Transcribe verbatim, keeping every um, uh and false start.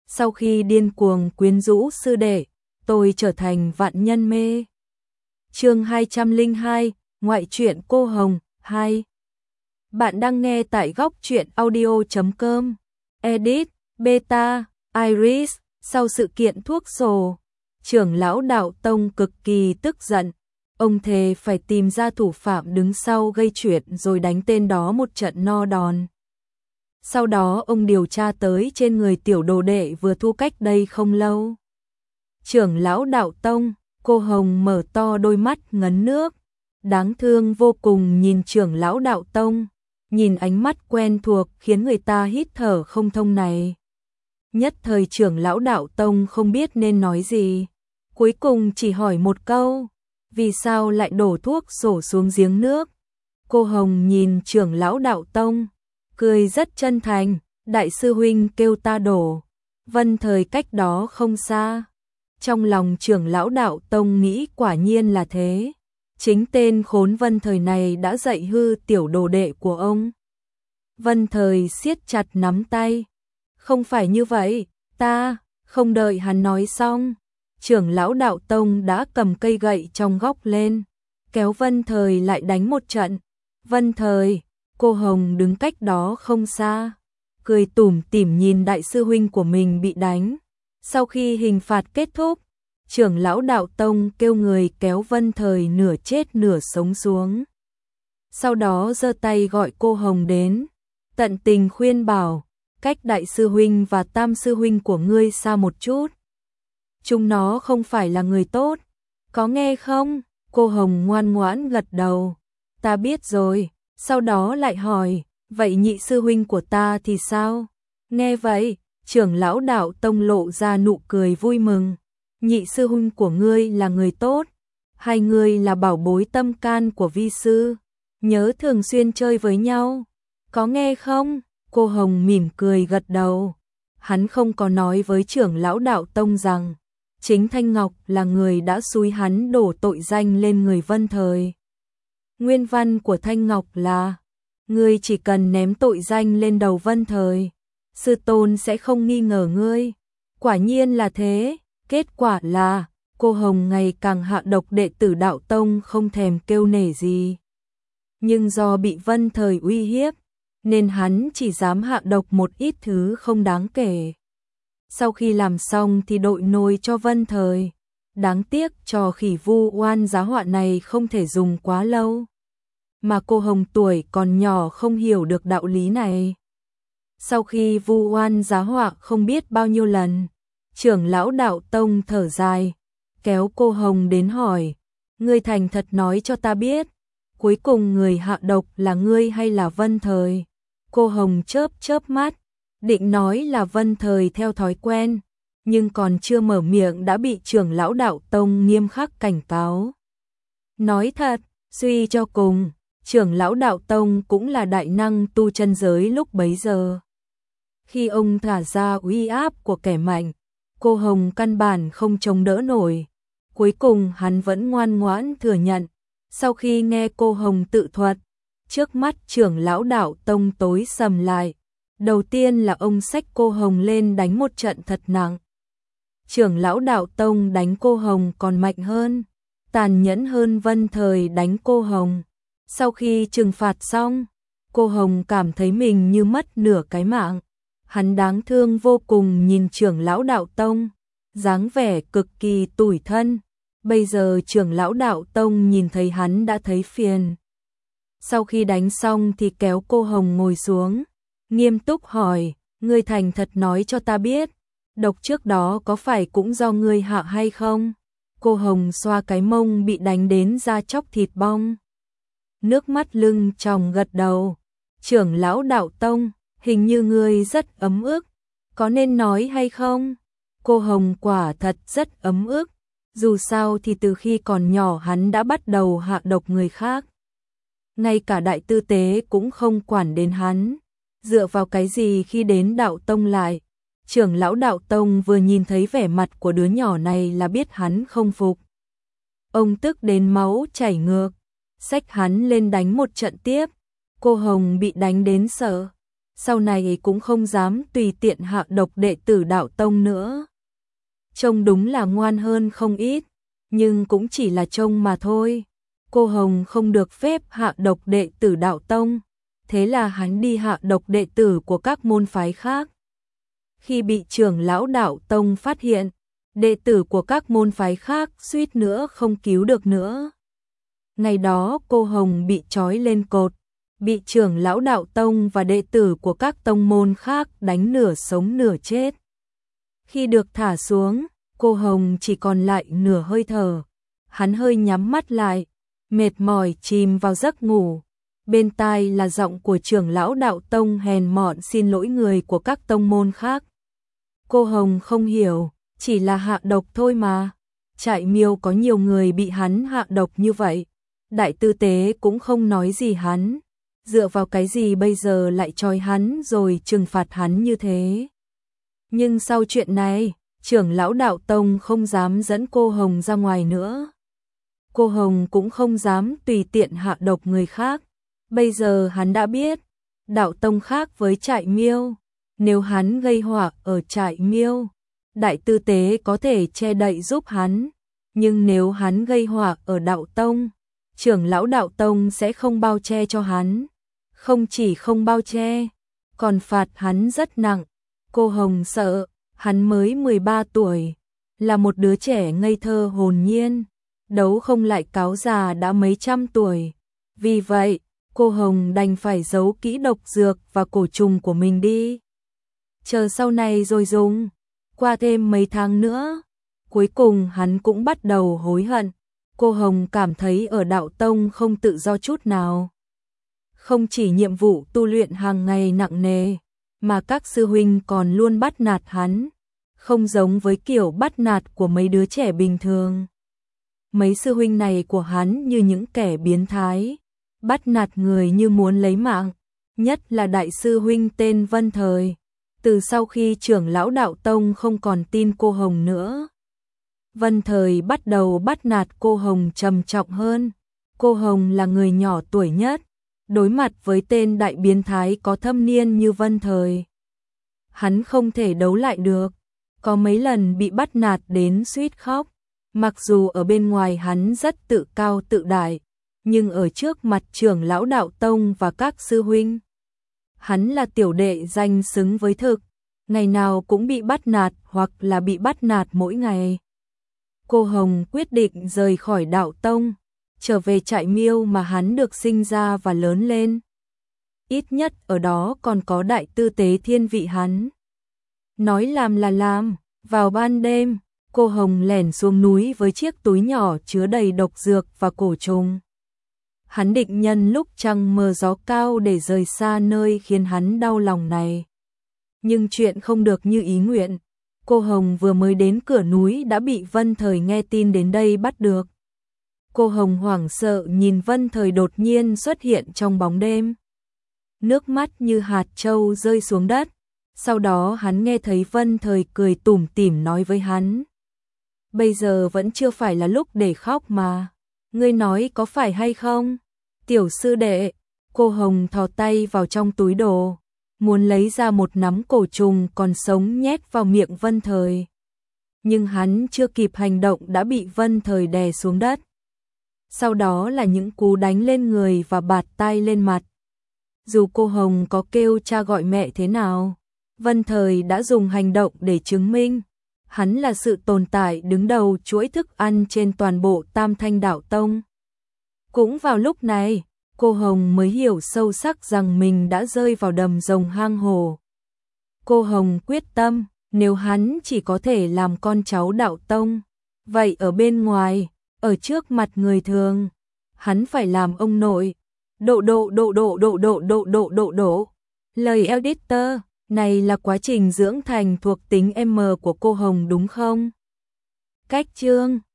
Sau khi điên cuồng quyến rũ sư đệ, tôi trở thành vạn nhân mê. Chương hai trăm lẻ hai, ngoại truyện cô Hồng hai. Bạn đang nghe tại góc truyện audio chấm com. Edit, Beta, Iris. Sau sự kiện thuốc sổ, trưởng lão đạo tông cực kỳ tức giận. Ông thề phải tìm ra thủ phạm đứng sau gây chuyện rồi đánh tên đó một trận no đòn. Sau đó ông điều tra tới trên người tiểu đồ đệ vừa thu cách đây không lâu. Trưởng lão đạo tông, cô Hồng mở to đôi mắt ngấn nước, đáng thương vô cùng nhìn trưởng lão đạo tông, nhìn ánh mắt quen thuộc khiến người ta hít thở không thông này. Nhất thời trưởng lão đạo tông không biết nên nói gì, cuối cùng chỉ hỏi một câu, vì sao lại đổ thuốc sổ xuống giếng nước? Cô Hồng nhìn trưởng lão đạo tông, cười rất chân thành, đại sư huynh kêu ta đổ, Vân Thời cách đó không xa. Trong lòng trưởng lão đạo tông nghĩ quả nhiên là thế, chính tên khốn Vân Thời này đã dạy hư tiểu đồ đệ của ông. Vân Thời siết chặt nắm tay, không phải như vậy, ta, không đợi hắn nói xong, trưởng lão đạo tông đã cầm cây gậy trong góc lên, kéo Vân Thời lại đánh một trận. Vân Thời, cô Hồng đứng cách đó không xa, cười tủm tỉm nhìn đại sư huynh của mình bị đánh. Sau khi hình phạt kết thúc, trưởng lão đạo tông kêu người kéo Vân Thời nửa chết nửa sống xuống. Sau đó giơ tay gọi cô Hồng đến, tận tình khuyên bảo, cách đại sư huynh và tam sư huynh của ngươi xa một chút. Chúng nó không phải là người tốt, có nghe không? Cô Hồng ngoan ngoãn gật đầu, ta biết rồi. Sau đó lại hỏi, vậy nhị sư huynh của ta thì sao? Nghe vậy, trưởng lão đạo tông lộ ra nụ cười vui mừng. Nhị sư huynh của ngươi là người tốt, hai người là bảo bối tâm can của vi sư, nhớ thường xuyên chơi với nhau, có nghe không? Cô Hồng mỉm cười gật đầu. Hắn không có nói với trưởng lão đạo tông rằng chính Thanh Ngọc là người đã xúi hắn đổ tội danh lên người Vân Thời. Nguyên văn của Thanh Ngọc là, ngươi chỉ cần ném tội danh lên đầu Vân Thời, sư tôn sẽ không nghi ngờ ngươi. Quả nhiên là thế, kết quả là, cô Hồng ngày càng hạ độc đệ tử đạo tông không thèm kêu nể gì. Nhưng do bị Vân Thời uy hiếp, nên hắn chỉ dám hạ độc một ít thứ không đáng kể. Sau khi làm xong thì đội nồi cho Vân Thời. Đáng tiếc trò khỉ vu oan giá họa này không thể dùng quá lâu. Mà cô Hồng tuổi còn nhỏ không hiểu được đạo lý này. Sau khi vu oan giá họa không biết bao nhiêu lần, trưởng lão đạo tông thở dài, kéo cô Hồng đến hỏi, ngươi thành thật nói cho ta biết, cuối cùng người hạ độc là ngươi hay là Vân Thời? Cô Hồng chớp chớp mắt, định nói là Vân Thời theo thói quen, nhưng còn chưa mở miệng đã bị trưởng lão đạo tông nghiêm khắc cảnh cáo. Nói thật, suy cho cùng, trưởng lão đạo tông cũng là đại năng tu chân giới lúc bấy giờ. Khi ông thả ra uy áp của kẻ mạnh, cô Hồng căn bản không chống đỡ nổi. Cuối cùng hắn vẫn ngoan ngoãn thừa nhận. Sau khi nghe cô Hồng tự thuật, trước mắt trưởng lão đạo tông tối sầm lại. Đầu tiên là ông xách cô Hồng lên đánh một trận thật nặng. Trưởng lão đạo tông đánh cô Hồng còn mạnh hơn, tàn nhẫn hơn Vân Thời đánh cô Hồng. Sau khi trừng phạt xong, cô Hồng cảm thấy mình như mất nửa cái mạng. Hắn đáng thương vô cùng nhìn trưởng lão đạo tông, dáng vẻ cực kỳ tủi thân. Bây giờ trưởng lão đạo tông nhìn thấy hắn đã thấy phiền. Sau khi đánh xong thì kéo cô Hồng ngồi xuống, nghiêm túc hỏi, ngươi thành thật nói cho ta biết, độc trước đó có phải cũng do ngươi hạ hay không? Cô Hồng xoa cái mông bị đánh đến da chóc thịt bong, nước mắt lưng tròng gật đầu. Trưởng lão đạo tông, hình như ngươi rất ấm ức, có nên nói hay không? Cô Hồng quả thật rất ấm ức, dù sao thì từ khi còn nhỏ hắn đã bắt đầu hạ độc người khác. Ngay cả đại tư tế cũng không quản đến hắn, dựa vào cái gì khi đến đạo tông lại? Trưởng lão đạo tông vừa nhìn thấy vẻ mặt của đứa nhỏ này là biết hắn không phục. Ông tức đến máu chảy ngược, xách hắn lên đánh một trận tiếp. Cô Hồng bị đánh đến sợ, sau này cũng không dám tùy tiện hạ độc đệ tử đạo tông nữa. Trông đúng là ngoan hơn không ít, nhưng cũng chỉ là trông mà thôi. Cô Hồng không được phép hạ độc đệ tử đạo tông, thế là hắn đi hạ độc đệ tử của các môn phái khác. Khi bị trưởng lão đạo tông phát hiện, đệ tử của các môn phái khác suýt nữa không cứu được nữa. Ngày đó cô Hồng bị trói lên cột, bị trưởng lão đạo tông và đệ tử của các tông môn khác đánh nửa sống nửa chết. Khi được thả xuống, cô Hồng chỉ còn lại nửa hơi thở. Hắn hơi nhắm mắt lại, mệt mỏi chìm vào giấc ngủ. Bên tai là giọng của trưởng lão đạo tông hèn mọn xin lỗi người của các tông môn khác. Cô Hồng không hiểu, chỉ là hạ độc thôi mà. Trại Miêu có nhiều người bị hắn hạ độc như vậy. Đại tư tế cũng không nói gì hắn. Dựa vào cái gì bây giờ lại trói hắn rồi trừng phạt hắn như thế. Nhưng sau chuyện này, trưởng lão đạo tông không dám dẫn cô Hồng ra ngoài nữa. Cô Hồng cũng không dám tùy tiện hạ độc người khác. Bây giờ hắn đã biết, đạo tông khác với Trại Miêu. Nếu hắn gây họa ở Trại Miêu, đại tư tế có thể che đậy giúp hắn. Nhưng nếu hắn gây họa ở đạo tông, trưởng lão đạo tông sẽ không bao che cho hắn. Không chỉ không bao che, còn phạt hắn rất nặng. Cô Hồng sợ, hắn mới mười ba tuổi, là một đứa trẻ ngây thơ hồn nhiên, đấu không lại cáo già đã mấy trăm tuổi. Vì vậy, cô Hồng đành phải giấu kỹ độc dược và cổ trùng của mình đi. Chờ sau này rồi dùng, qua thêm mấy tháng nữa. Cuối cùng hắn cũng bắt đầu hối hận. Cô Hồng cảm thấy ở đạo tông không tự do chút nào. Không chỉ nhiệm vụ tu luyện hàng ngày nặng nề, mà các sư huynh còn luôn bắt nạt hắn, không giống với kiểu bắt nạt của mấy đứa trẻ bình thường. Mấy sư huynh này của hắn như những kẻ biến thái, bắt nạt người như muốn lấy mạng, nhất là đại sư huynh tên Vân Thời. Từ sau khi trưởng lão đạo tông không còn tin cô Hồng nữa, Vân Thời bắt đầu bắt nạt cô Hồng trầm trọng hơn. Cô Hồng là người nhỏ tuổi nhất, đối mặt với tên đại biến thái có thâm niên như Vân Thời, hắn không thể đấu lại được, có mấy lần bị bắt nạt đến suýt khóc. Mặc dù ở bên ngoài hắn rất tự cao tự đại, nhưng ở trước mặt trưởng lão đạo tông và các sư huynh, hắn là tiểu đệ danh xứng với thực, ngày nào cũng bị bắt nạt hoặc là bị bắt nạt mỗi ngày. Cô Hồng quyết định rời khỏi đạo tông, trở về Trại Miêu mà hắn được sinh ra và lớn lên. Ít nhất ở đó còn có đại tư tế thiên vị hắn. Nói làm là làm, vào ban đêm, cô Hồng lẻn xuống núi với chiếc túi nhỏ chứa đầy độc dược và cổ trùng. Hắn định nhân lúc trăng mờ gió cao để rời xa nơi khiến hắn đau lòng này. Nhưng chuyện không được như ý nguyện. Cô Hồng vừa mới đến cửa núi đã bị Vân Thời nghe tin đến đây bắt được. Cô Hồng hoảng sợ nhìn Vân Thời đột nhiên xuất hiện trong bóng đêm. Nước mắt như hạt trâu rơi xuống đất. Sau đó hắn nghe thấy Vân Thời cười tủm tỉm nói với hắn. Bây giờ vẫn chưa phải là lúc để khóc mà. Ngươi nói có phải hay không? Tiểu sư đệ, cô Hồng thò tay vào trong túi đồ, muốn lấy ra một nắm cổ trùng còn sống nhét vào miệng Vân Thời. Nhưng hắn chưa kịp hành động đã bị Vân Thời đè xuống đất. Sau đó là những cú đánh lên người và bạt tay lên mặt. Dù cô Hồng có kêu cha gọi mẹ thế nào, Vân Thời đã dùng hành động để chứng minh hắn là sự tồn tại đứng đầu chuỗi thức ăn trên toàn bộ Tam Thanh Đạo Tông. Cũng vào lúc này, cô Hồng mới hiểu sâu sắc rằng mình đã rơi vào đầm rồng hang hổ. Cô Hồng quyết tâm, nếu hắn chỉ có thể làm con cháu Đạo Tông, vậy ở bên ngoài, ở trước mặt người thường, hắn phải làm ông nội. Độ độ độ độ độ độ độ độ độ độ. Lời editor, này là quá trình dưỡng thành thuộc tính M của cô Hồng đúng không? Cách chương